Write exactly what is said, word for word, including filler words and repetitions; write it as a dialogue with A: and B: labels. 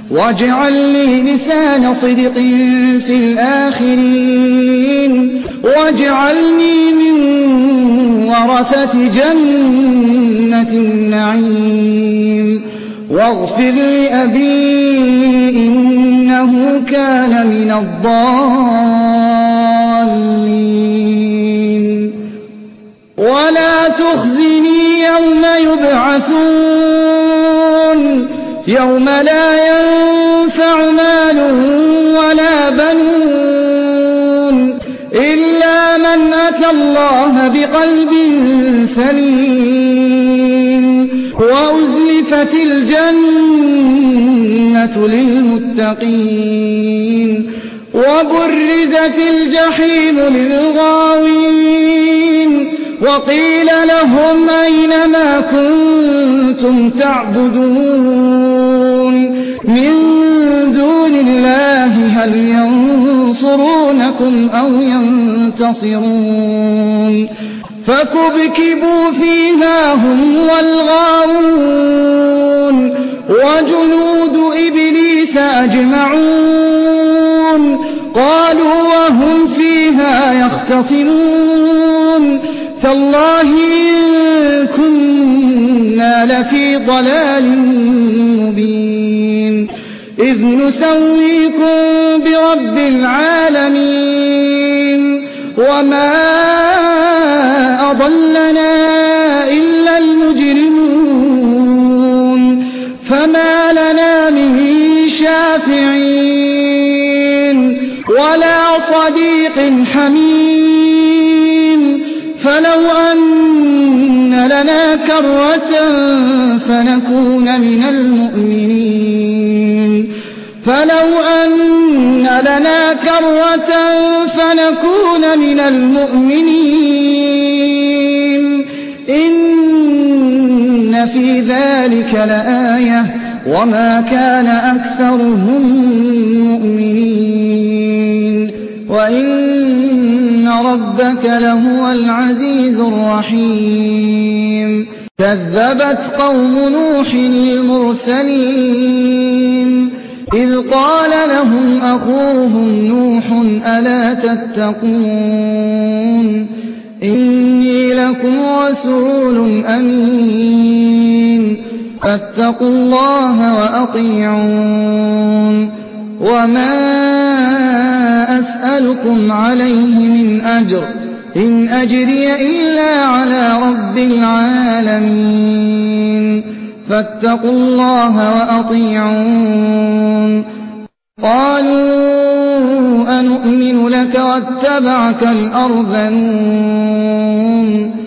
A: واجعل لي لسان صدق في الآخرين واجعلني من ورثة جنة النعيم واغفر لأبي إنه كان من الضالين ولا تخزني يوم يبعثون يوم لا ينفع مال ولا بنون إلا من أتى الله بقلب سليم وأزلفت الجنة للمتقين وبرزت الجحيم للغاوين وقيل لهم أين ما كنتم تعبدون من دون الله هل ينصرونكم أو ينتصرون فكبكبوا فيها هم والغاوون وجنود إبليس أجمعون قالوا وهم فيها يختصمون تالله إن كنا لفي ضلال مبين إذ نسويكم برب العالمين وما أضلنا إلا المجرمون فما لنا من شافعين ولا صديق حميم فلو أن لنا كرة فنكون من المؤمنين فلو أن لنا كرة فنكون من المؤمنين إن في ذلك لآية وما كان أكثرهم مؤمنين وإن ربك لهو العزيز الرحيم كذبت قوم نوح المرسلين إذ قال لهم أخوهم نوح ألا تتقون إني لكم رسول أمين فاتقوا الله وأطيعون وما أسألكم عليه من أجر إن أجري إلا على رب العالمين فاتقوا الله وأطيعون قالوا أنؤمن لك واتبعك الأرذلون